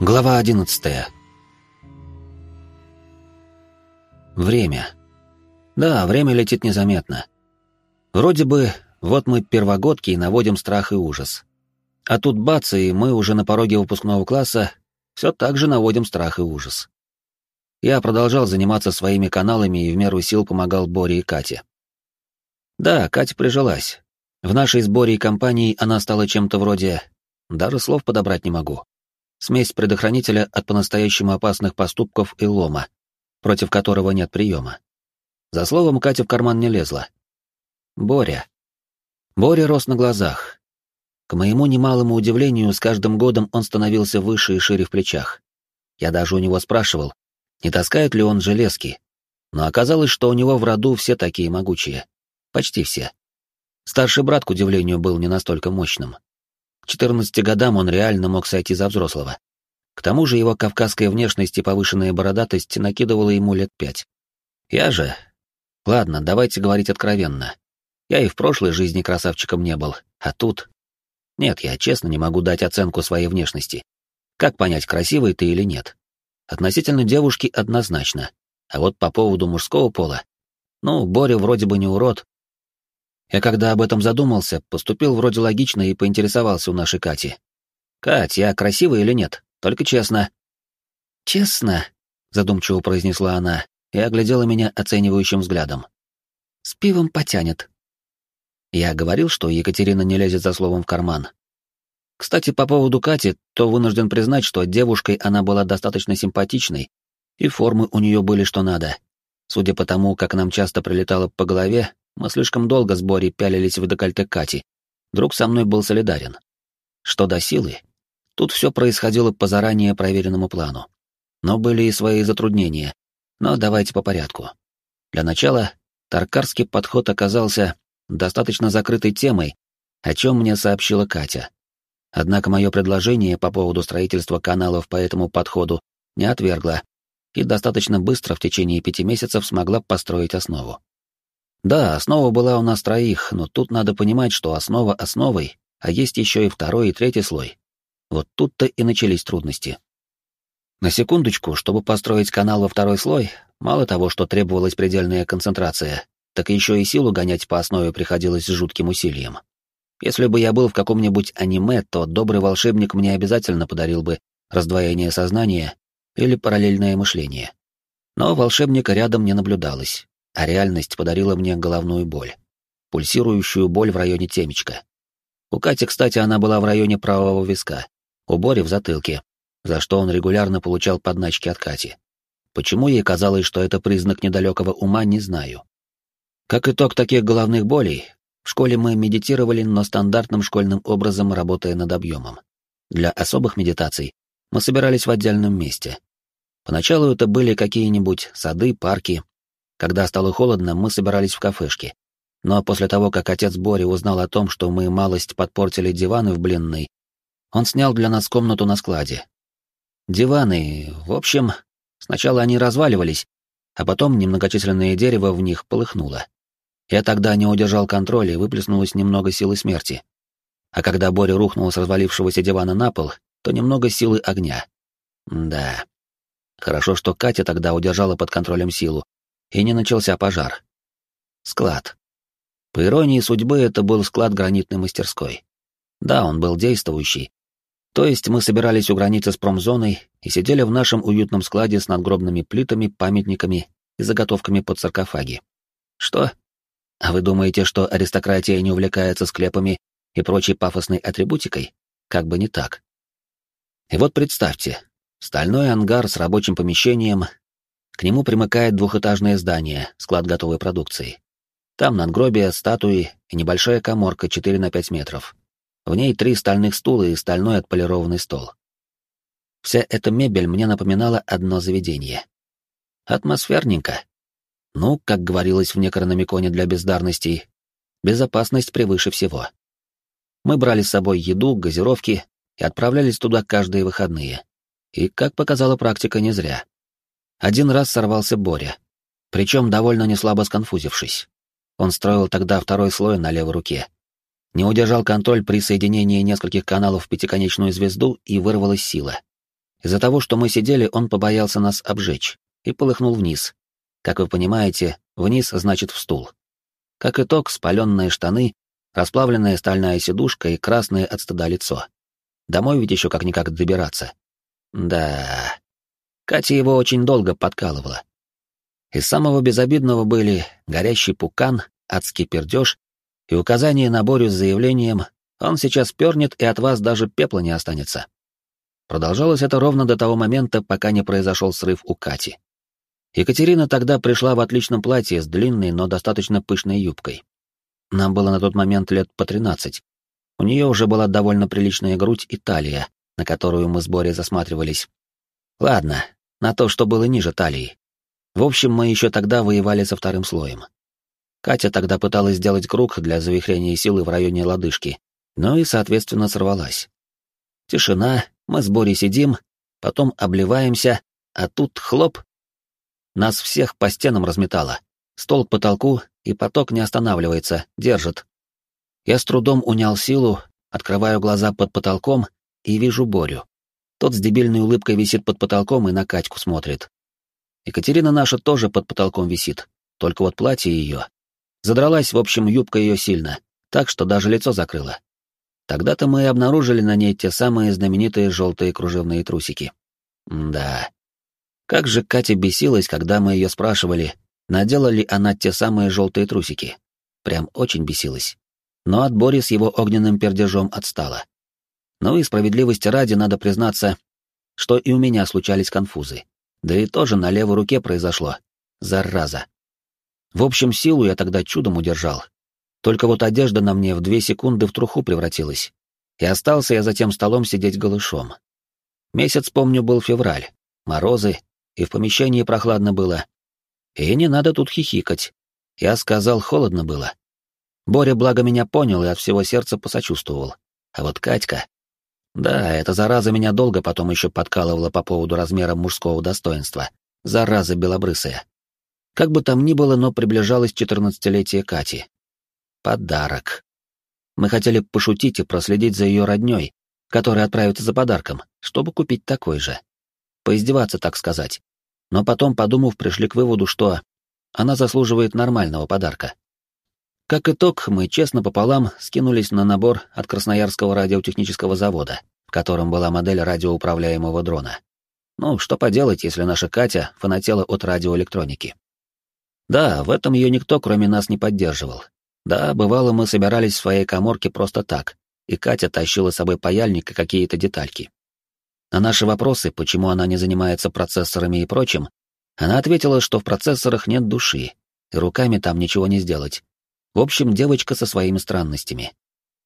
Глава 11. Время. Да, время летит незаметно. Вроде бы, вот мы первогодки и наводим страх и ужас. А тут бац, и мы уже на пороге выпускного класса все так же наводим страх и ужас. Я продолжал заниматься своими каналами и в меру сил помогал Боре и Кате. Да, Катя прижилась. В нашей с Борей компании она стала чем-то вроде... Даже слов подобрать не могу. Смесь предохранителя от по-настоящему опасных поступков и лома, против которого нет приема. За словом Катя в карман не лезла. Боря. Боря рос на глазах. К моему немалому удивлению, с каждым годом он становился выше и шире в плечах. Я даже у него спрашивал, не таскает ли он железки, но оказалось, что у него в роду все такие могучие. Почти все. Старший брат, к удивлению, был не настолько мощным. К 14 годам он реально мог сойти за взрослого. К тому же его кавказская внешность и повышенная бородатость накидывала ему лет 5. Я же... Ладно, давайте говорить откровенно. Я и в прошлой жизни красавчиком не был, а тут... Нет, я честно не могу дать оценку своей внешности. Как понять, красивый ты или нет? Относительно девушки однозначно. А вот по поводу мужского пола... Ну, Боря вроде бы не урод. Я когда об этом задумался, поступил вроде логично и поинтересовался у нашей Кати. «Кать, я красивый или нет? Только честно». «Честно?» — задумчиво произнесла она и оглядела меня оценивающим взглядом. «С пивом потянет». Я говорил, что Екатерина не лезет за словом в карман. Кстати, по поводу Кати, то вынужден признать, что девушкой она была достаточно симпатичной, и формы у нее были что надо. Судя по тому, как нам часто прилетало по голове, мы слишком долго с Борей пялились в декольте Кати. Друг со мной был солидарен. Что до силы, тут все происходило по заранее проверенному плану. Но были и свои затруднения. Но давайте по порядку. Для начала, таркарский подход оказался достаточно закрытой темой, о чем мне сообщила Катя. Однако мое предложение по поводу строительства каналов по этому подходу не отвергла и достаточно быстро в течение 5 месяцев смогла построить основу. Да, основа была у нас троих, но тут надо понимать, что основа основой, а есть еще и второй и третий слой. Вот тут-то и начались трудности. На секундочку, чтобы построить канал во второй слой, мало того, что требовалась предельная концентрация, так еще и силу гонять по основе приходилось с жутким усилием. Если бы я был в каком-нибудь аниме, то добрый волшебник мне обязательно подарил бы раздвоение сознания или параллельное мышление. Но волшебника рядом не наблюдалось. А реальность подарила мне головную боль. Пульсирующую боль в районе темечка. У Кати, кстати, она была в районе правого виска, у Бори в затылке, за что он регулярно получал подначки от Кати. Почему ей казалось, что это признак недалекого ума, не знаю. Как итог таких головных болей, в школе мы медитировали, но стандартным школьным образом, работая над объемом. Для особых медитаций мы собирались в отдельном месте. Поначалу это были какие-нибудь сады, парки. Когда стало холодно, мы собирались в кафешке. Но после того, как отец Бори узнал о том, что мы малость подпортили диваны в Блинной, он снял для нас комнату на складе. Диваны, в общем, сначала они разваливались, а потом немногочисленное дерево в них полыхнуло. Я тогда не удержал контроль и выплеснулось немного силы смерти. А когда Боря рухнул с развалившегося дивана на пол, то немного силы огня. Да. Хорошо, что Катя тогда удержала под контролем силу, и не начался пожар. Склад. По иронии судьбы, это был склад гранитной мастерской. Да, он был действующий. То есть мы собирались у границы с промзоной и сидели в нашем уютном складе с надгробными плитами, памятниками и заготовками под саркофаги. Что? А вы думаете, что аристократия не увлекается склепами и прочей пафосной атрибутикой? Как бы не так. И вот представьте, стальной ангар с рабочим помещением. К нему примыкает двухэтажное здание, склад готовой продукции. Там надгробия, статуи и небольшая каморка 4 на 5 метров. В ней 3 стальных стула и стальной отполированный стол. Вся эта мебель мне напоминала одно заведение. Атмосферненько. Ну, как говорилось в Некрономиконе для бездарностей, безопасность превыше всего. Мы брали с собой еду, газировки и отправлялись туда каждые выходные. И, как показала практика, не зря. Один раз сорвался Боря, причем довольно неслабо сконфузившись. Он строил тогда второй слой на левой руке. Не удержал контроль при соединении нескольких каналов в пятиконечную звезду, и вырвалась сила. Из-за того, что мы сидели, он побоялся нас обжечь и полыхнул вниз. Как вы понимаете, вниз значит в стул. Как итог, спаленные штаны, расплавленная стальная сидушка и красное от стыда лицо. Домой ведь еще как-никак добираться. Да, Катя его очень долго подкалывала. Из самого безобидного были горящий пукан, адский пердеж и указание на Борю с заявлением «Он сейчас пернет, и от вас даже пепла не останется». Продолжалось это ровно до того момента, пока не произошел срыв у Кати. Екатерина тогда пришла в отличном платье с длинной, но достаточно пышной юбкой. Нам было на тот момент лет по 13. У нее уже была довольно приличная грудь и талия, на которую мы с Борей засматривались. Ладно, на то, что было ниже талии. В общем, мы еще тогда воевали со вторым слоем. Катя тогда пыталась сделать круг для завихрения силы в районе лодыжки, но и, соответственно, сорвалась. Тишина, мы с Борей сидим, потом обливаемся, а тут хлоп. Нас всех по стенам разметало. Стол к потолку, и поток не останавливается, держит. Я с трудом унял силу, открываю глаза под потолком и вижу Борю. Тот с дебильной улыбкой висит под потолком и на Катьку смотрит. Екатерина наша тоже под потолком висит, только вот платье ее. Задралась, в общем, юбка ее сильно, так что даже лицо закрыла. Тогда-то мы и обнаружили на ней те самые знаменитые желтые кружевные трусики. Да. Как же Катя бесилась, когда мы ее спрашивали, надела ли она те самые желтые трусики. Прям очень бесилась. Но от Бори с его огненным пердежом отстала. Ну и справедливости ради надо признаться, что и у меня случались конфузы. Да и тоже на левой руке произошло. Зараза. В общем, силу я тогда чудом удержал. Только вот одежда на мне в 2 секунды в труху превратилась. И остался я за тем столом сидеть голышом. Месяц, помню, был февраль. Морозы, и в помещении прохладно было. И не надо тут хихикать. Я сказал, холодно было. Боря, благо, меня понял и от всего сердца посочувствовал. А вот Катька... Да, эта зараза меня долго потом еще подкалывала по поводу размера мужского достоинства. Зараза белобрысая. Как бы там ни было, но приближалось 14-летие Кати. Подарок. Мы хотели пошутить и проследить за ее роднёй, которая отправится за подарком, чтобы купить такой же. Поиздеваться, так сказать. Но потом, подумав, пришли к выводу, что она заслуживает нормального подарка. Как итог, мы честно пополам скинулись на набор от Красноярского радиотехнического завода, в котором была модель радиоуправляемого дрона. Ну, что поделать, если наша Катя фанатела от радиоэлектроники. Да, в этом ее никто, кроме нас, не поддерживал. Да, бывало, мы собирались в своей каморке просто так, и Катя тащила с собой паяльник и какие-то детальки. На наши вопросы, почему она не занимается процессорами и прочим, она ответила, что в процессорах нет души, и руками там ничего не сделать. В общем, девочка со своими странностями.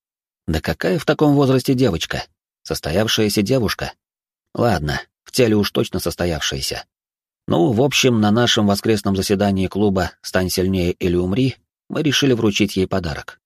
Да какая в таком возрасте девочка? Состоявшаяся девушка? Ладно, в теле уж точно состоявшаяся. Ну, в общем, на нашем воскресном заседании клуба «Стань сильнее или умри» мы решили вручить ей подарок.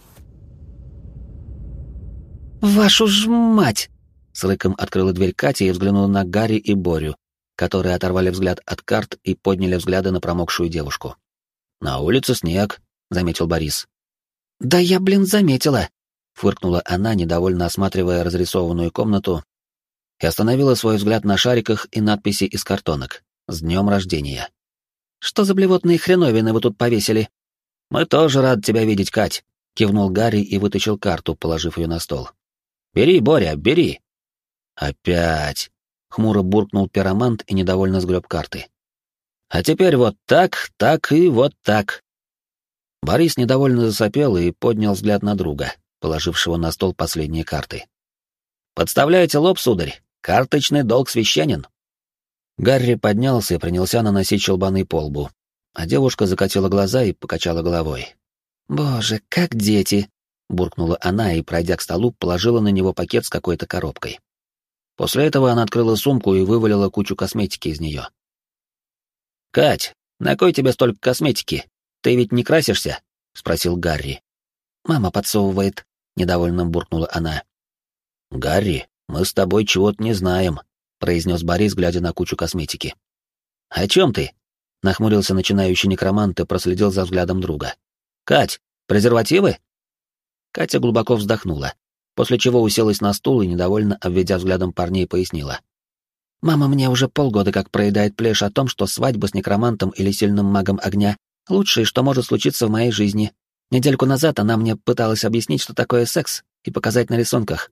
«Вашу ж мать!» — с рыком открыла дверь Катя и взглянула на Гарри и Борю, которые оторвали взгляд от карт и подняли взгляды на промокшую девушку. «На улице снег», — заметил Борис. «Да я, заметила!» — фыркнула она, недовольно осматривая разрисованную комнату, и остановила свой взгляд на шариках и надписи из картонок. «С днем рождения!» «Что за блевотные хреновины вы тут повесили?» «Мы тоже рад тебя видеть, Кать», — кивнул Гарри и вытащил карту, положив ее на стол. «Бери, Боря, бери!» «Опять!» — хмуро буркнул пиромант и недовольно сгреб карты. «А теперь вот так, так и вот так!» Борис недовольно засопел и поднял взгляд на друга, положившего на стол последние карты. «Подставляете лоб, сударь? Карточный долг священен!» Гарри поднялся и принялся наносить щелбаны по лбу, а девушка закатила глаза и покачала головой. «Боже, как дети!» — буркнула она и, пройдя к столу, положила на него пакет с какой-то коробкой. После этого она открыла сумку и вывалила кучу косметики из нее. «Кать, на кой тебе столько косметики? Ты ведь не красишься?» — спросил Гарри. «Мама подсовывает», — недовольно буркнула она. «Гарри, мы с тобой чего-то не знаем», — произнес Борис, глядя на кучу косметики. «О чем ты?» — нахмурился начинающий некромант и проследил за взглядом друга. «Кать, презервативы?» Катя глубоко вздохнула, после чего уселась на стул и, недовольно обведя взглядом парней, пояснила. Мама мне уже полгода как проедает плешь о том, что свадьба с некромантом или сильным магом огня — лучшее, что может случиться в моей жизни. Недельку назад она мне пыталась объяснить, что такое секс, и показать на рисунках.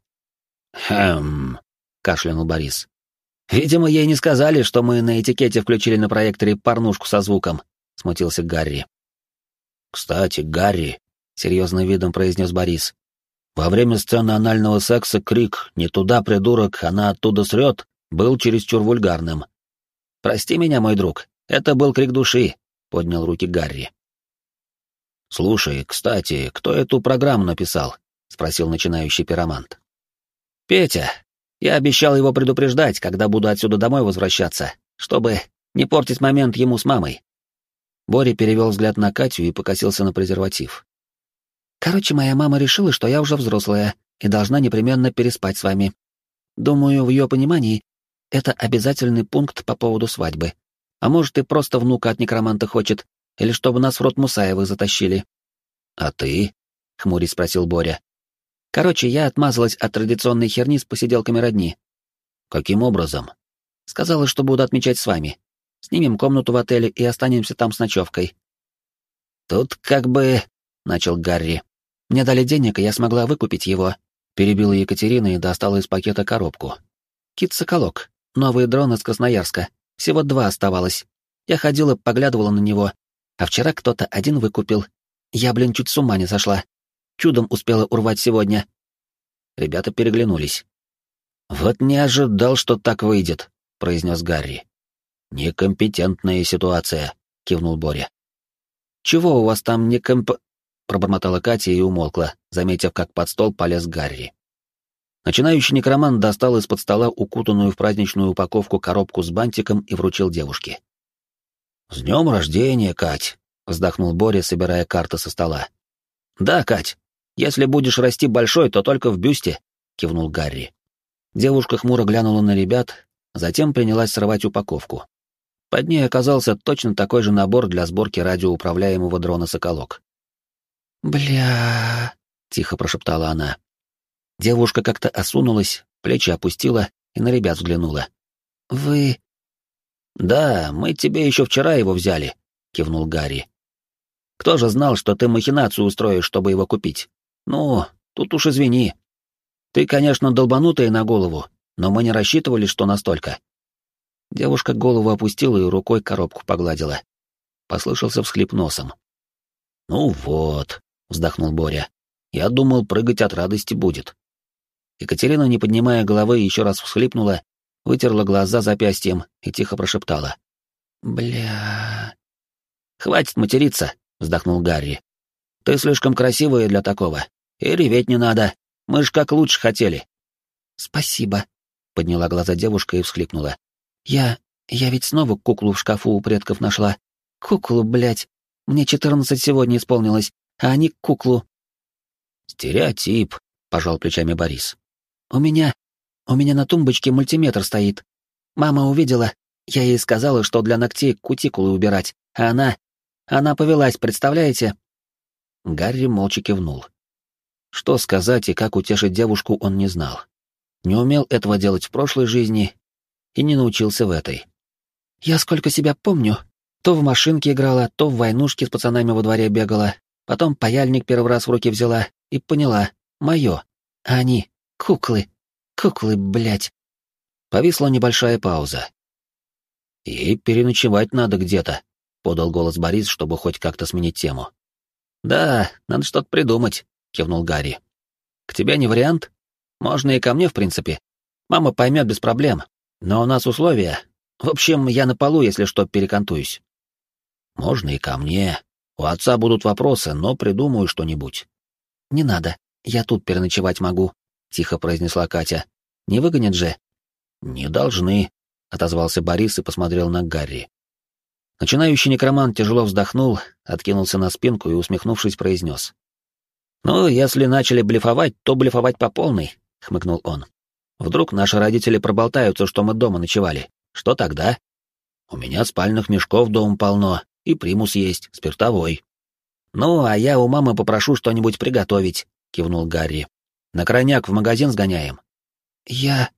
«Хм...» — кашлянул Борис. «Видимо, ей не сказали, что мы на этикете включили на проекторе порнушку со звуком», — смутился Гарри. «Кстати, Гарри», — серьезным видом произнес Борис, — «во время сцены анального секса крик «Не туда, придурок, она оттуда срет» был чересчур вульгарным». «Прости меня, мой друг, это был крик души», — поднял руки Гарри. «Слушай, кстати, кто эту программу написал?» — спросил начинающий пиромант. «Петя. Я обещал его предупреждать, когда буду отсюда домой возвращаться, чтобы не портить момент ему с мамой». Боря перевел взгляд на Катю и покосился на презерватив. «Короче, моя мама решила, что я уже взрослая и должна непременно переспать с вами. Думаю, в ее понимании это обязательный пункт по поводу свадьбы. А может, и просто внука от некроманта хочет, или чтобы нас в род Мусаевых затащили». «А ты?» — хмурясь спросил Боря. «Короче, я отмазалась от традиционной херни с посиделками родни». «Каким образом?» «Сказала, что буду отмечать с вами. Снимем комнату в отеле и останемся там с ночевкой». «Тут как бы...» — начал Гарри. «Мне дали денег, и я смогла выкупить его», — перебила Екатерина и достала из пакета коробку. «Кит-соколок. Новый дрон из Красноярска. Всего 2 оставалось. Я ходила, поглядывала на него. А вчера кто-то один выкупил. Я, чуть с ума не сошла. Чудом успела урвать сегодня». Ребята переглянулись. «Вот не ожидал, что так выйдет», — произнес Гарри. «Некомпетентная ситуация», — кивнул Боря. «Чего у вас там пробормотала Катя и умолкла, заметив, как под стол полез Гарри. Начинающий некромант достал из-под стола укутанную в праздничную упаковку коробку с бантиком и вручил девушке. «С днем рождения, Кать!» — вздохнул Боря, собирая карты со стола. «Да, Кать, если будешь расти большой, то только в бюсте», — кивнул Гарри. Девушка хмуро глянула на ребят, затем принялась срывать упаковку. Под ней оказался точно такой же набор для сборки радиоуправляемого дрона «Соколок». «Бля...» — тихо прошептала она. Девушка как-то осунулась, плечи опустила и на ребят взглянула. «Вы...» «Да, мы тебе еще вчера его взяли», — кивнул Гарри. «Кто же знал, что ты махинацию устроишь, чтобы его купить? Ну, тут уж извини. Ты, конечно, долбанутая на голову, но мы не рассчитывали, что настолько». Девушка голову опустила и рукой коробку погладила. Послышался всхлип носом. «Ну вот», — вздохнул Боря, — «я думал, прыгать от радости будет». Екатерина, не поднимая головы, еще раз всхлипнула, вытерла глаза запястьем и тихо прошептала. «Бля...» «Хватит материться», — вздохнул Гарри. «Ты слишком красивая для такого. И реветь не надо. Мы ж как лучше хотели». «Спасибо», — подняла глаза девушка и всхлипнула. Я ведь снова куклу в шкафу у предков нашла. Куклу, блядь. Мне 14 сегодня исполнилось, а они куклу». «Стереотип», — пожал плечами Борис. У меня на тумбочке мультиметр стоит. Мама увидела, я ей сказала, что для ногтей кутикулы убирать, а она повелась, представляете?» Гарри молча кивнул. Что сказать и как утешить девушку он не знал. Не умел этого делать в прошлой жизни и не научился в этой. «Я сколько себя помню, то в машинке играла, то в войнушке с пацанами во дворе бегала, потом паяльник первый раз в руки взяла и поняла, мое, а они — куклы, блядь». Повисла небольшая пауза. «Ей переночевать надо где-то», — подал голос Борис, чтобы хоть как-то сменить тему. «Да, надо что-то придумать», — кивнул Гарри. «К тебе не вариант? Можно и ко мне, в принципе. Мама поймет без проблем. Но у нас условия. В общем, я на полу, если что, перекантуюсь». «Можно и ко мне. У отца будут вопросы, но придумаю что-нибудь». «Не надо, я тут переночевать могу», — тихо произнесла Катя. «Не выгонят же?» «Не должны», — отозвался Борис и посмотрел на Гарри. Начинающий некромант тяжело вздохнул, откинулся на спинку и, усмехнувшись, произнес. «Ну, если начали блефовать, то блефовать по полной», — хмыкнул он. «Вдруг наши родители проболтаются, что мы дома ночевали. Что тогда? У меня спальных мешков дома полно, и примус есть, спиртовой». «Ну, а я у мамы попрошу что-нибудь приготовить», — кивнул Гарри. «На крайняк в магазин сгоняем».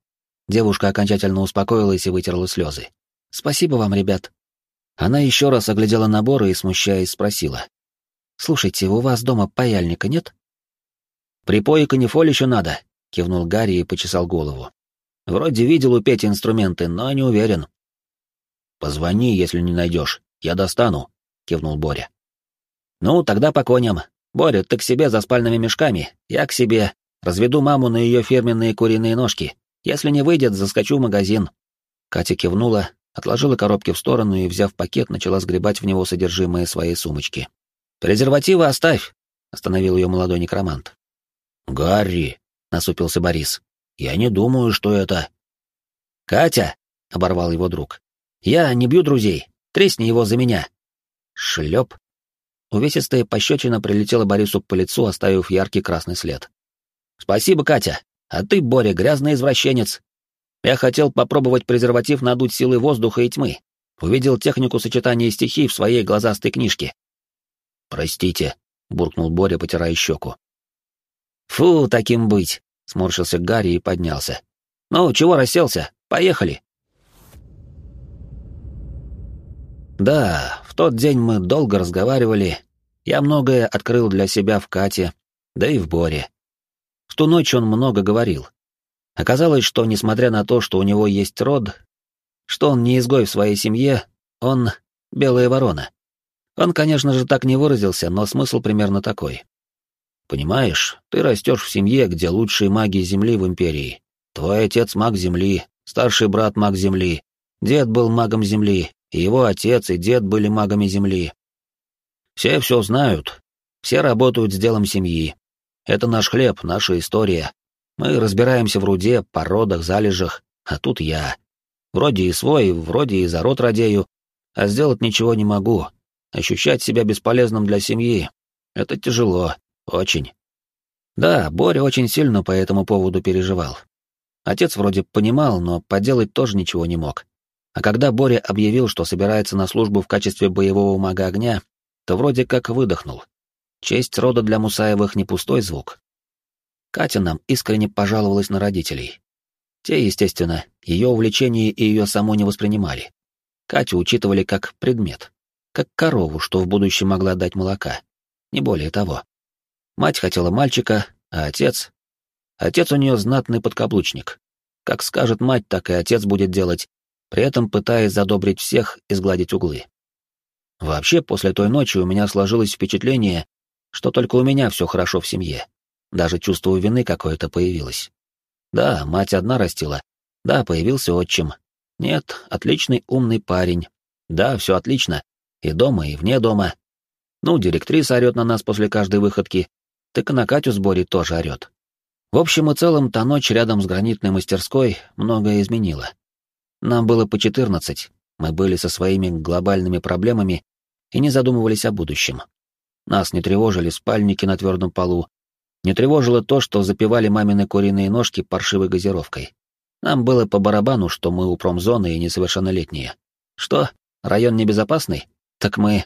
Девушка окончательно успокоилась и вытерла слезы. «Спасибо вам, ребят». Она еще раз оглядела наборы и, смущаясь, спросила. «Слушайте, у вас дома паяльника нет?» «Припой и канифоль еще надо», — кивнул Гарри и почесал голову. «Вроде видел у Пети инструменты, но не уверен». «Позвони, если не найдешь, я достану», — кивнул Боря. «Ну, тогда по коням. Боря, ты к себе за спальными мешками, я к себе. Разведу маму на ее фирменные куриные ножки. Если не выйдет, заскочу в магазин». Катя кивнула, отложила коробки в сторону и, взяв пакет, начала сгребать в него содержимое своей сумочки. «Презервативы оставь», — остановил ее молодой некромант. «Гарри», — насупился Борис, — «я не думаю, что это...» «Катя», — оборвал его друг, — «я не бью друзей, тресни его за меня». Шлеп. Увесистая пощечина прилетела Борису по лицу, оставив яркий красный след. «Спасибо, Катя, а ты, Боря, грязный извращенец. Я хотел попробовать презерватив надуть силой воздуха и тьмы. Увидел технику сочетания стихий в своей глазастой книжке». «Простите», — буркнул Боря, потирая щеку. «Фу, таким быть», — сморщился Гарри и поднялся. «Ну, чего расселся? Поехали». Да, в тот день мы долго разговаривали. Я многое открыл для себя в Кате, да и в Боре. В ту ночь он много говорил. Оказалось, что, несмотря на то, что у него есть род, что он не изгой в своей семье, он — белая ворона. Он, конечно же, так не выразился, но смысл примерно такой. Понимаешь, ты растешь в семье, где лучшие маги Земли в Империи. Твой отец маг Земли, старший брат маг Земли, дед был магом Земли, и его отец и дед были магами Земли. Все знают, все работают с делом семьи. Это наш хлеб, наша история. Мы разбираемся в руде, породах, залежах, а тут я. Вроде и свой, вроде и за род радею, а сделать ничего не могу. Ощущать себя бесполезным для семьи — это тяжело, очень. Да, Боря очень сильно по этому поводу переживал. Отец вроде понимал, но поделать тоже ничего не мог. А когда Боря объявил, что собирается на службу в качестве боевого мага огня, то вроде как выдохнул. Честь рода для Мусаевых не пустой звук. Катя нам искренне пожаловалась на родителей. Те, естественно, ее увлечение и ее само не воспринимали. Катю учитывали как предмет, как корову, что в будущем могла дать молока. Не более того. Мать хотела мальчика, а отец... Отец у нее знатный подкаблучник. Как скажет мать, так и отец будет делать, при этом пытаясь задобрить всех и сгладить углы. Вообще, после той ночи у меня сложилось впечатление, что только у меня все хорошо в семье. Даже чувство вины какое-то появилось. Да, мать одна растила. Да, появился отчим. Нет, отличный умный парень. Да, все отлично. И дома, и вне дома. Ну, директриса орет на нас после каждой выходки. Так и на Катю с Борей тоже орет. В общем и целом, та ночь рядом с гранитной мастерской многое изменила. Нам было по 14, мы были со своими глобальными проблемами и не задумывались о будущем. Нас не тревожили спальники на твердом полу, не тревожило то, что запивали мамины куриные ножки паршивой газировкой. Нам было по барабану, что мы у промзоны и несовершеннолетние. Что, район небезопасный? Так мы...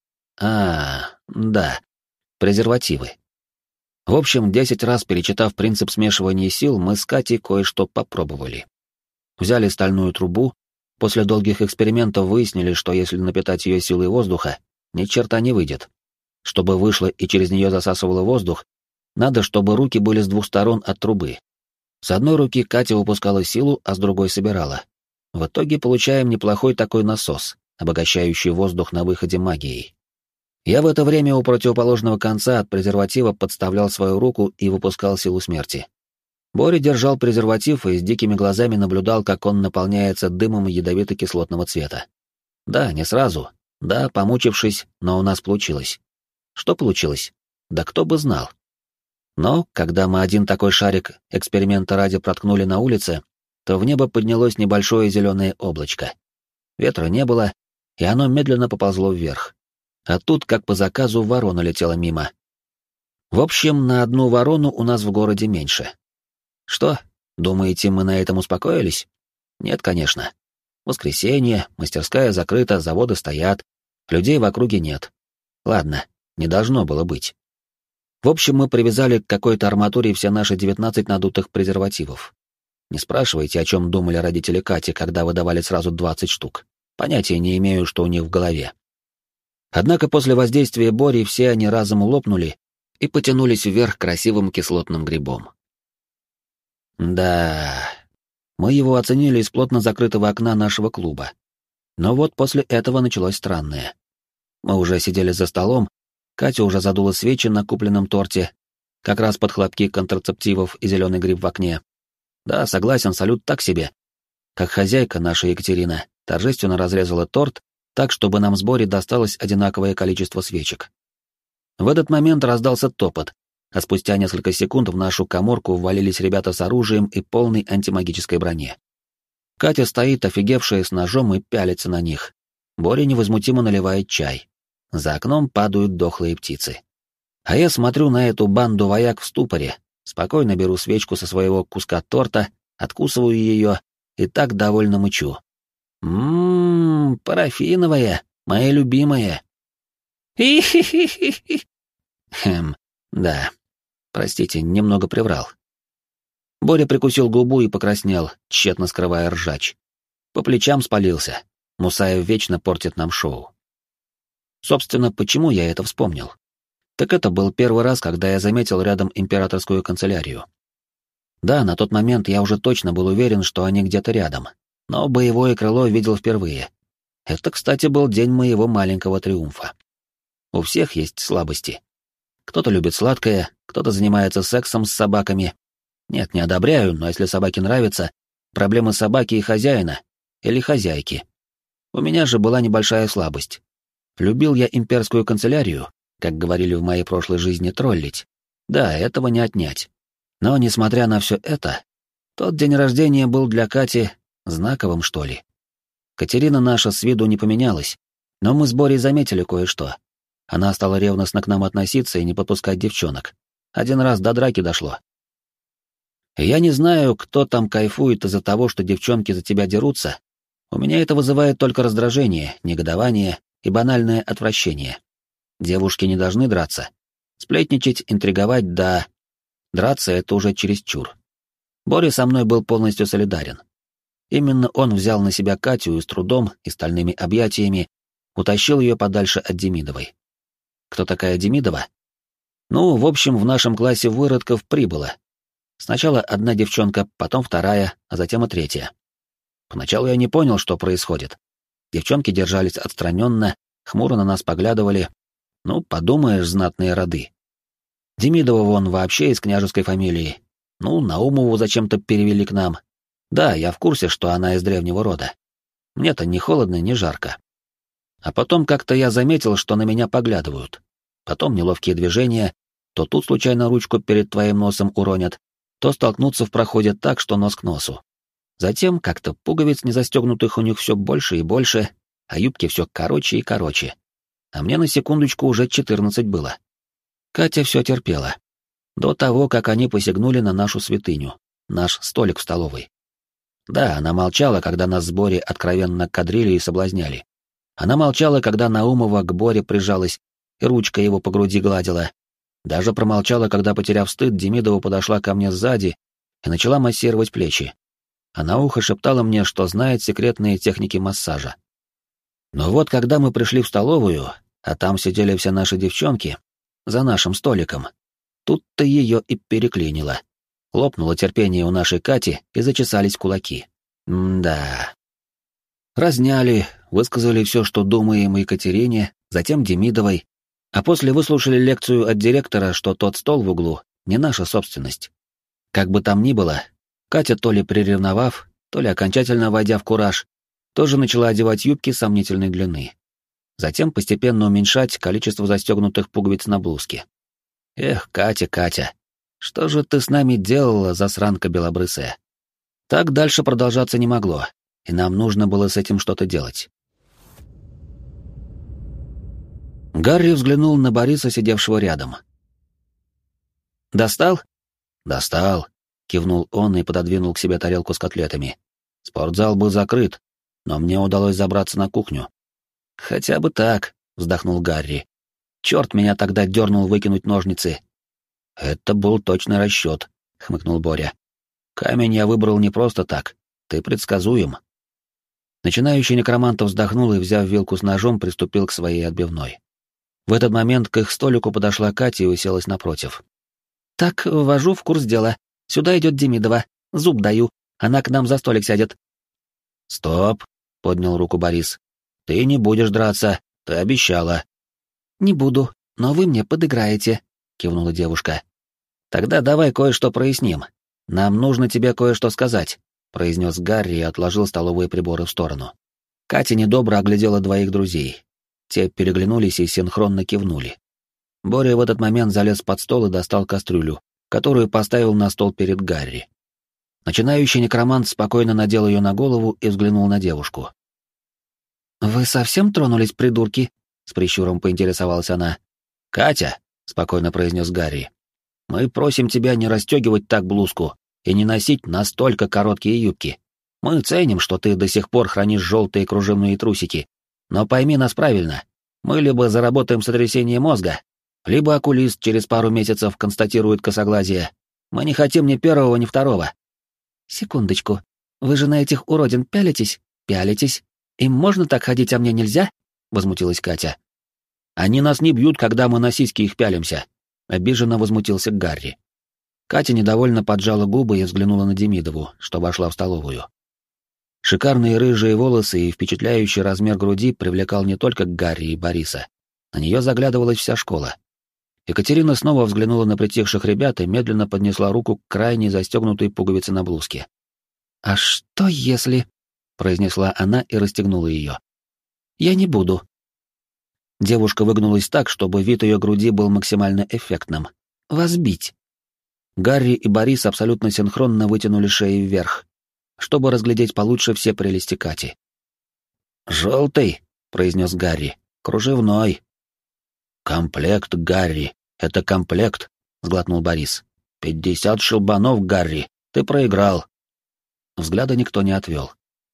Да, презервативы. В общем, 10 раз перечитав принцип смешивания сил, мы с Катей кое-что попробовали. Взяли стальную трубу, после долгих экспериментов выяснили, что если напитать ее силой воздуха, ни черта не выйдет. Чтобы вышло и через нее засасывало воздух, надо, чтобы руки были с двух сторон от трубы. С одной руки Катя выпускала силу, а с другой собирала. В итоге получаем неплохой такой насос, обогащающий воздух на выходе магией. Я в это время у противоположного конца от презерватива подставлял свою руку и выпускал силу смерти. Боря держал презерватив и с дикими глазами наблюдал, как он наполняется дымом ядовито-кислотного цвета. Да, не сразу. Да, помучившись, но у нас получилось. Что получилось? Да кто бы знал. Но, когда мы один такой шарик эксперимента ради проткнули на улице, то в небо поднялось небольшое зеленое облачко. Ветра не было, и оно медленно поползло вверх. А тут, как по заказу, ворона летела мимо. В общем, на одну ворону у нас в городе меньше. Что, думаете, мы на этом успокоились? Нет, конечно. Воскресенье, мастерская закрыта, заводы стоят, людей в округе нет. Ладно, не должно было быть. В общем, мы привязали к какой-то арматуре все наши 19 надутых презервативов. Не спрашивайте, о чем думали родители Кати, когда выдавали сразу 20 штук. Понятия не имею, что у них в голове. Однако после воздействия Бори все они разом лопнули и потянулись вверх красивым кислотным грибом. Да, мы его оценили из плотно закрытого окна нашего клуба. Но вот после этого началось странное. Мы уже сидели за столом, Катя уже задула свечи на купленном торте, как раз под хлопки контрацептивов и зеленый гриб в окне. Да, согласен, салют так себе. Как хозяйка наша Екатерина торжественно разрезала торт так, чтобы нам с Борей досталось одинаковое количество свечек. В этот момент раздался топот, а спустя несколько секунд в нашу каморку ввалились ребята с оружием и полной антимагической броне. Катя стоит, офигевшая, с ножом и пялится на них. Боря невозмутимо наливает чай. За окном падают дохлые птицы. А я смотрю на эту банду вояк в ступоре, спокойно беру свечку со своего куска торта, откусываю ее и так довольно мычу. Парафиновая, моя любимая. Хи-хи-хи-хи-хи. Да. Простите, немного приврал. Боря прикусил губу и покраснел, тщетно скрывая ржач. По плечам спалился. Мусаев вечно портит нам шоу. Собственно, почему я это вспомнил? Так это был первый раз, когда я заметил рядом императорскую канцелярию. Да, на тот момент я уже точно был уверен, что они где-то рядом, но боевое крыло видел впервые. Это, кстати, был день моего маленького триумфа. У всех есть слабости. Кто-то любит сладкое, кто-то занимается сексом с собаками. Нет, не одобряю, но если собаке нравится, проблемы собаки и хозяина, или хозяйки. У меня же была небольшая слабость. Любил я имперскую канцелярию, как говорили в моей прошлой жизни, троллить. Да, этого не отнять. Но, несмотря на все это, тот день рождения был для Кати знаковым, что ли. Катерина наша с виду не поменялась, но мы с Борей заметили кое-что. Она стала ревностно к нам относиться и не подпускать девчонок. Один раз до драки дошло. Я не знаю, кто там кайфует из-за того, что девчонки за тебя дерутся. У меня это вызывает только раздражение, негодование и банальное отвращение. Девушки не должны драться. Сплетничать, интриговать, да. Драться — это уже чересчур. Боря со мной был полностью солидарен. Именно он взял на себя Катю и с трудом и стальными объятиями утащил ее подальше от Демидовой. Кто такая Демидова? Ну, в общем, в нашем классе выродков прибыло. Сначала одна девчонка, потом вторая, а затем и третья. Поначалу я не понял, что происходит. Девчонки держались отстраненно, хмуро на нас поглядывали. Ну, подумаешь, знатные роды. Демидова вон вообще из княжеской фамилии. Ну, Наумову зачем-то перевели к нам. Да, я в курсе, что она из древнего рода. Мне-то ни холодно, ни жарко. А потом как-то я заметил, что на меня поглядывают. Потом неловкие движения, то тут случайно ручку перед твоим носом уронят, то столкнутся в проходе так, что нос к носу. Затем как-то пуговиц незастегнутых у них все больше и больше, а юбки все короче и короче. А мне на секундочку уже 14 было. Катя все терпела. До того, как они посягнули на нашу святыню, наш столик в столовой. Да, она молчала, когда нас с Борей откровенно кадрили и соблазняли. Она молчала, когда Наумова к Боре прижалась и ручкой его по груди гладила. Даже промолчала, когда, потеряв стыд, Демидова подошла ко мне сзади и начала массировать плечи. А на ухо шептала мне, что знает секретные техники массажа. Но вот когда мы пришли в столовую, а там сидели все наши девчонки, за нашим столиком, тут-то ее и переклинило. Лопнуло терпение у нашей Кати и зачесались кулаки. Да. Разняли, высказали все, что думаем Екатерине, затем Демидовой, а после выслушали лекцию от директора, что тот стол в углу не наша собственность. Как бы там ни было, Катя, то ли приревновав, то ли окончательно войдя в кураж, тоже начала одевать юбки сомнительной длины. Затем постепенно уменьшать количество застегнутых пуговиц на блузке. Эх, Катя, Катя, что же ты с нами делала, засранка белобрысая? Так дальше продолжаться не могло, и нам нужно было с этим что-то делать. Гарри взглянул на Бориса, сидевшего рядом. «Достал?» «Достал», — кивнул он и пододвинул к себе тарелку с котлетами. «Спортзал был закрыт, но мне удалось забраться на кухню». «Хотя бы так», — вздохнул Гарри. «Черт меня тогда дернул выкинуть ножницы». «Это был точный расчет», — хмыкнул Боря. Камень я выбрал не просто так. Ты предсказуем. Начинающий некромант вздохнул и, взяв вилку с ножом, приступил к своей отбивной. В этот момент к их столику подошла Катя и уселась напротив. «Так, ввожу в курс дела. Сюда идет Демидова. Зуб даю. Она к нам за столик сядет». «Стоп», — поднял руку Борис. «Ты не будешь драться. Ты обещала». «Не буду, но вы мне подыграете», — кивнула девушка. «Тогда давай кое-что проясним. Нам нужно тебе кое-что сказать», — произнес Гарри и отложил столовые приборы в сторону. Катя недобро оглядела двоих друзей. Те переглянулись и синхронно кивнули. Боря в этот момент залез под стол и достал кастрюлю, которую поставил на стол перед Гарри. Начинающий некромант спокойно надел ее на голову и взглянул на девушку. «Вы совсем тронулись, придурки?» — с прищуром поинтересовалась она. «Катя», — спокойно произнес Гарри, — «мы просим тебя не расстегивать так блузку и не носить настолько короткие юбки. Мы ценим, что ты до сих пор хранишь желтые кружевные трусики, но пойми нас правильно, мы либо заработаем сотрясение мозга, либо окулист через пару месяцев констатирует косоглазие. Мы не хотим ни первого, ни второго». «Секундочку. Вы же на этих уродин пялитесь? Пялитесь. Им можно так ходить, а мне нельзя?» — возмутилась Катя. «Они нас не бьют, когда мы на сиськи их пялимся», — обиженно возмутился Гарри. Катя недовольно поджала губы и взглянула на Демидову, что вошла в столовую. Шикарные рыжие волосы и впечатляющий размер груди привлекал не только Гарри и Бориса. На нее заглядывалась вся школа. Екатерина снова взглянула на притихших ребят и медленно поднесла руку к крайней застегнутой пуговице на блузке. «А что если...» — произнесла она и расстегнула ее. «Я не буду». Девушка выгнулась так, чтобы вид ее груди был максимально эффектным. «Вас бить». Гарри и Борис абсолютно синхронно вытянули шеи вверх, чтобы разглядеть получше все прелести Кати. «Желтый», — произнес Гарри, — «кружевной». «Комплект, Гарри, это комплект», — сглотнул Борис. 50 шелбанов, Гарри, ты проиграл». Взгляда никто не отвел.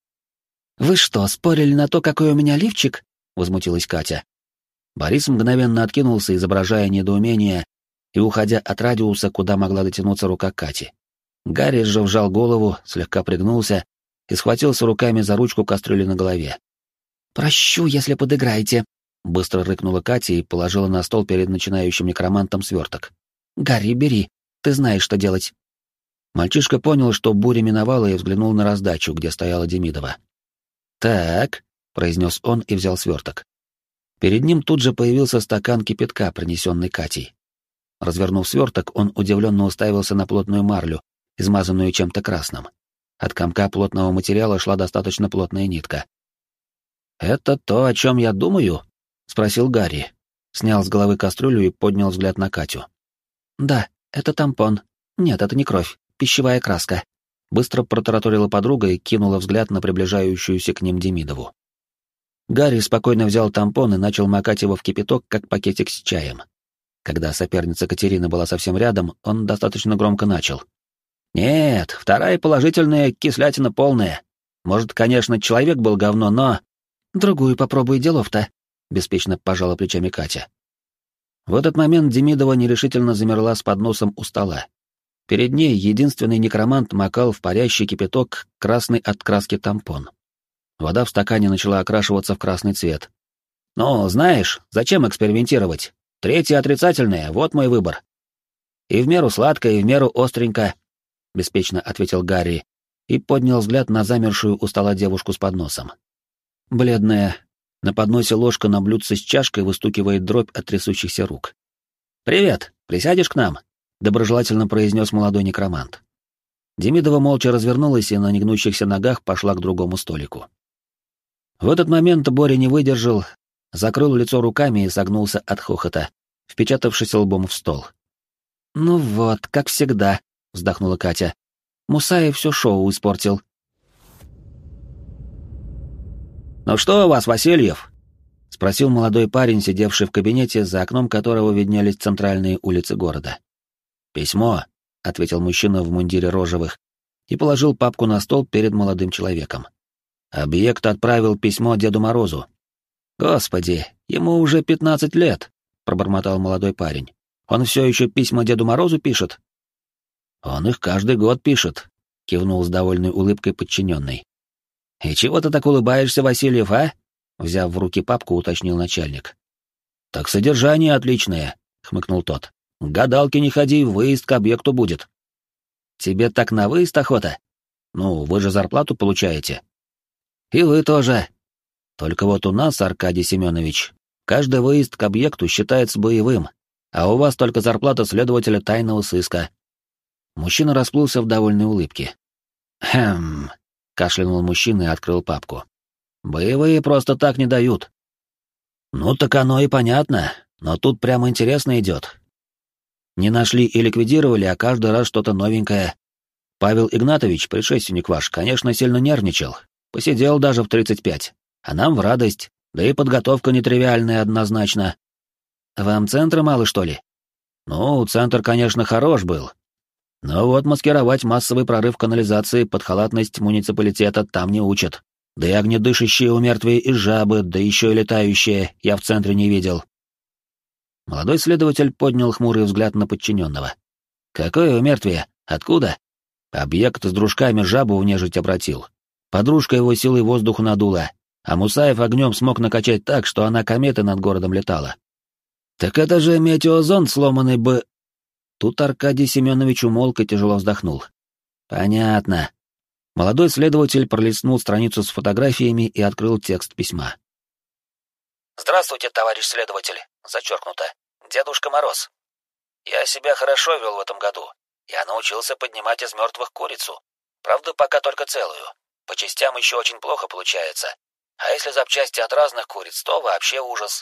«Вы что, спорили на то, какой у меня лифчик?» — возмутилась Катя. Борис мгновенно откинулся, изображая недоумение, и уходя от радиуса, куда могла дотянуться рука Кати. Гарри же вжал голову, слегка пригнулся и схватился руками за ручку кастрюли на голове. «Прощу, если подыграете», — быстро рыкнула Катя и положила на стол перед начинающим некромантом сверток. «Гарри, бери, ты знаешь, что делать». Мальчишка понял, что буря миновала, и взглянул на раздачу, где стояла Демидова. «Так», — произнес он и взял сверток. Перед ним тут же появился стакан кипятка, принесенный Катей. Развернув сверток, он удивленно уставился на плотную марлю, измазанную чем-то красным. От комка плотного материала шла достаточно плотная нитка. «Это то, о чем я думаю?» — спросил Гарри. Снял с головы кастрюлю и поднял взгляд на Катю. «Да, это тампон. Нет, это не кровь, пищевая краска». Быстро протараторила подруга и кинула взгляд на приближающуюся к ним Демидову. Гарри спокойно взял тампон и начал макать его в кипяток, как пакетик с чаем. Когда соперница Катерина была совсем рядом, он достаточно громко начал. «Нет, вторая положительная кислятина полная. Может, конечно, человек был говно, но...» «Другую попробуй, делов-то», — беспечно пожала плечами Катя. В этот момент Демидова нерешительно замерла с подносом у стола. Перед ней единственный некромант макал в парящий кипяток красный от краски тампон. Вода в стакане начала окрашиваться в красный цвет. «Ну, знаешь, зачем экспериментировать? Третья отрицательная, вот мой выбор». «И в меру сладко, и в меру остренько», — беспечно ответил Гарри и поднял взгляд на замершую у стола девушку с подносом. Бледная, на подносе ложка на блюдце с чашкой выстукивает дробь от трясущихся рук. «Привет, присядешь к нам?» — доброжелательно произнес молодой некромант. Демидова молча развернулась и на негнущихся ногах пошла к другому столику. В этот момент Боря не выдержал, закрыл лицо руками и согнулся от хохота, впечатавшись лбом в стол. «Ну вот, как всегда», — вздохнула Катя. «Мусаев все шоу испортил». «Ну что у вас, Васильев?» — спросил молодой парень, сидевший в кабинете, за окном которого виднелись центральные улицы города. «Письмо», — ответил мужчина в мундире рожевых и положил папку на стол перед молодым человеком. Объект отправил письмо Деду Морозу. «Господи, ему уже 15 лет», — пробормотал молодой парень. «Он все еще письма Деду Морозу пишет?» «Он их каждый год пишет. кивнул с довольной улыбкой подчиненный. «И чего ты так улыбаешься, Васильев, а?» Взяв в руки папку, уточнил начальник. «Так содержание отличное», — хмыкнул тот. «К гадалке не ходи, выезд к объекту будет». «Тебе так на выезд охота? Ну, вы же зарплату получаете». «И вы тоже. Только вот у нас, Аркадий Семенович, каждый выезд к объекту считается боевым, а у вас только зарплата следователя тайного сыска». Мужчина расплылся в довольной улыбке. «Хм...» — кашлянул мужчина и открыл папку. «Боевые просто так не дают». «Ну так оно и понятно, но тут прямо интересно идет. Не нашли и ликвидировали, а каждый раз что-то новенькое. Павел Игнатович, предшественник ваш, конечно, сильно нервничал. Посидел даже в 35. А нам в радость, да и подготовка нетривиальная однозначно. Вам центра мало, что ли? Ну, центр, конечно, хорош был. Но вот маскировать массовый прорыв канализации под халатность муниципалитета там не учат. Да и огнедышащие у мертвые и жабы, да еще и летающие, я в центре не видел». Молодой следователь поднял хмурый взгляд на подчиненного. «Какое умертвие? Откуда?» Объект с дружками жабу в нежить обратил. Подружка его силой воздуха надула, а Мусаев огнем смог накачать так, что она кометой над городом летала. «Так это же метеозонд сломанный бы...» Тут Аркадий Семенович умолк и тяжело вздохнул. «Понятно». Молодой следователь пролистнул страницу с фотографиями и открыл текст письма. «Здравствуйте, товарищ следователь. Зачеркнуто. Дедушка Мороз. Я себя хорошо вел в этом году. Я научился поднимать из мертвых курицу. Правда, пока только целую. По частям еще очень плохо получается. А если запчасти от разных куриц, то вообще ужас.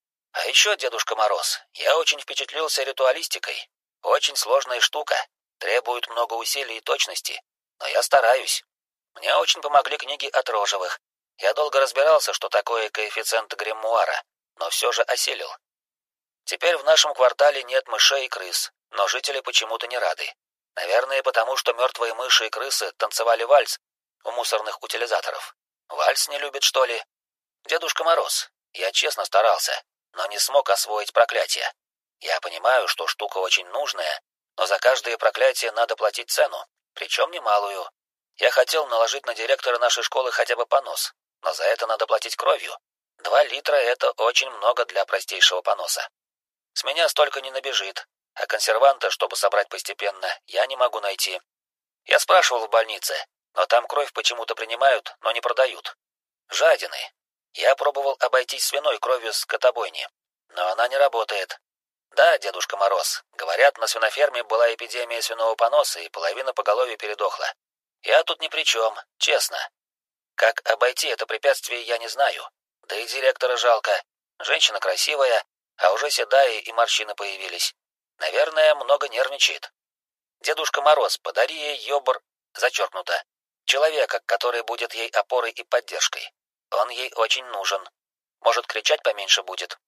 А еще, Дедушка Мороз, я очень впечатлился ритуалистикой. Очень сложная штука. Требует много усилий и точности. Но я стараюсь. Мне очень помогли книги от Рожевых. Я долго разбирался, что такое коэффициент гриммуара, но все же осилил. Теперь в нашем квартале нет мышей и крыс, но жители почему-то не рады. Наверное, потому что мертвые мыши и крысы танцевали вальс у мусорных утилизаторов. Вальс не любит, что ли? Дедушка Мороз, я честно старался, но не смог освоить проклятие. Я понимаю, что штука очень нужная, но за каждое проклятие надо платить цену, причем немалую. Я хотел наложить на директора нашей школы хотя бы понос, но за это надо платить кровью. 2 литра — это очень много для простейшего поноса. С меня столько не набежит, а консерванта, чтобы собрать постепенно, я не могу найти. Я спрашивал в больнице, но там кровь почему-то принимают, но не продают. Жадины. Я пробовал обойтись свиной кровью с скотобойни, но она не работает. Да, Дедушка Мороз, говорят, на свиноферме была эпидемия свиного поноса, и половина поголовья передохла. Я тут ни при чем, честно. Как обойти это препятствие, я не знаю. Да и директора жалко. Женщина красивая, а уже седая и морщины появились. Наверное, много нервничает. Дедушка Мороз, подари ей ёбр... Зачеркнуто. Человека, который будет ей опорой и поддержкой. Он ей очень нужен. Может, кричать поменьше будет.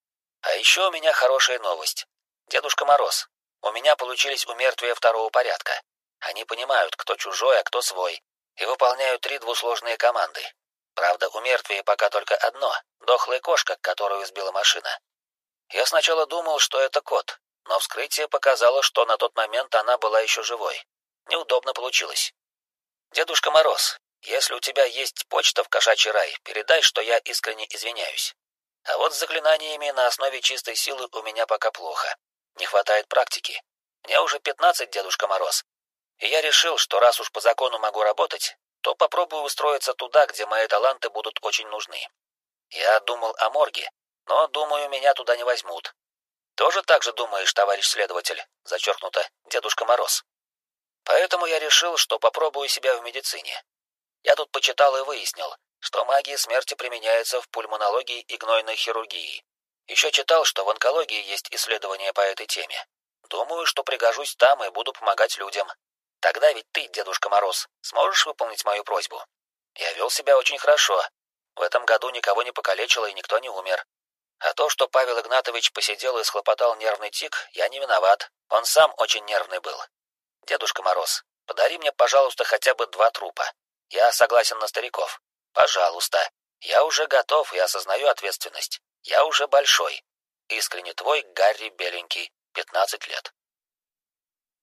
А еще у меня хорошая новость. Дедушка Мороз, у меня получились умертвия второго порядка. Они понимают, кто чужой, а кто свой, и выполняют 3 двусложные команды. Правда, у мертвия пока только одно — дохлая кошка, которую сбила машина. Я сначала думал, что это кот, но вскрытие показало, что на тот момент она была еще живой. Неудобно получилось. Дедушка Мороз, если у тебя есть почта в Кошачий рай, передай, что я искренне извиняюсь. А вот с заклинаниями на основе чистой силы у меня пока плохо. Не хватает практики. Мне уже 15, Дедушка Мороз. И я решил, что раз уж по закону могу работать, то попробую устроиться туда, где мои таланты будут очень нужны. Я думал о морге, но, думаю, меня туда не возьмут. Тоже так же думаешь, товарищ следователь, зачеркнуто, Дедушка Мороз? Поэтому я решил, что попробую себя в медицине. Я тут почитал и выяснил, что магия смерти применяется в пульмонологии и гнойной хирургии. Еще читал, что в онкологии есть исследования по этой теме. Думаю, что пригожусь там и буду помогать людям. Тогда ведь ты, Дедушка Мороз, сможешь выполнить мою просьбу? Я вел себя очень хорошо. В этом году никого не покалечило и никто не умер. А то, что Павел Игнатович посидел и схлопотал нервный тик, я не виноват. Он сам очень нервный был. Дедушка Мороз, подари мне, пожалуйста, хотя бы 2 трупа. Я согласен на стариков. Пожалуйста. Я уже готов и осознаю ответственность. Я уже большой. Искренне твой Гарри Беленький, 15 лет.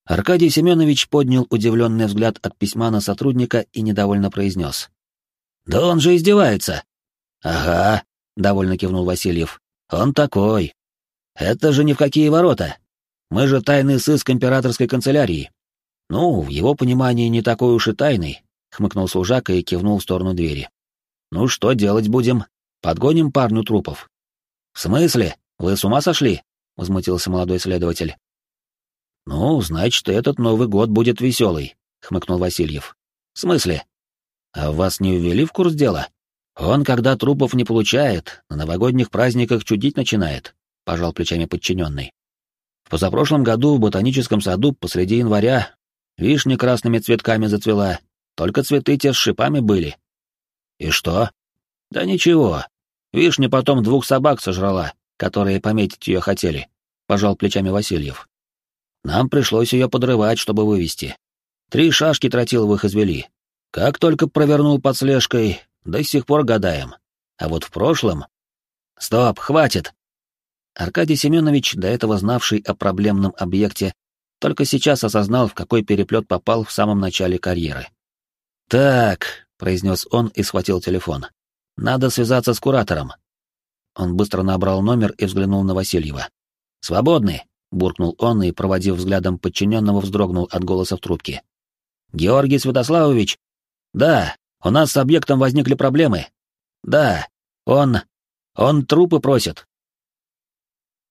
Аркадий Семенович поднял удивленный взгляд от письма на сотрудника и недовольно произнес. «Да он же издевается!» «Ага», — довольно кивнул Васильев. «Он такой. Это же ни в какие ворота. Мы же тайный сыск императорской канцелярии». «Ну, в его понимании не такой уж и тайный», — хмыкнул служака и кивнул в сторону двери. «Ну что делать будем? Подгоним парню трупов». «В смысле? Вы с ума сошли?» — возмутился молодой следователь. «Ну, значит, этот Новый год будет веселый», — хмыкнул Васильев. «В смысле? А вас не ввели в курс дела? Он, когда трупов не получает, на новогодних праздниках чудить начинает», — пожал плечами подчиненный. «В позапрошлом году в ботаническом саду посреди января вишня красными цветками зацвела, только цветы те с шипами были». «И что?» «Да ничего. Вишня потом 2 собак сожрала, которые пометить ее хотели», — пожал плечами Васильев. «Нам пришлось ее подрывать, чтобы вывести. 3 шашки Тротиловых извели. Как только провернул под слежкой, до сих пор гадаем. А вот в прошлом...» «Стоп, хватит!» Аркадий Семенович, до этого знавший о проблемном объекте, только сейчас осознал, в какой переплет попал в самом начале карьеры. «Так», — произнес он и схватил телефон. «Надо связаться с куратором». Он быстро набрал номер и взглянул на Васильева. «Свободны», — буркнул он и, проводив взглядом подчиненного, вздрогнул от голоса в трубке. «Георгий Святославович?» «Да, у нас с объектом возникли проблемы». «Да, он трупы просит».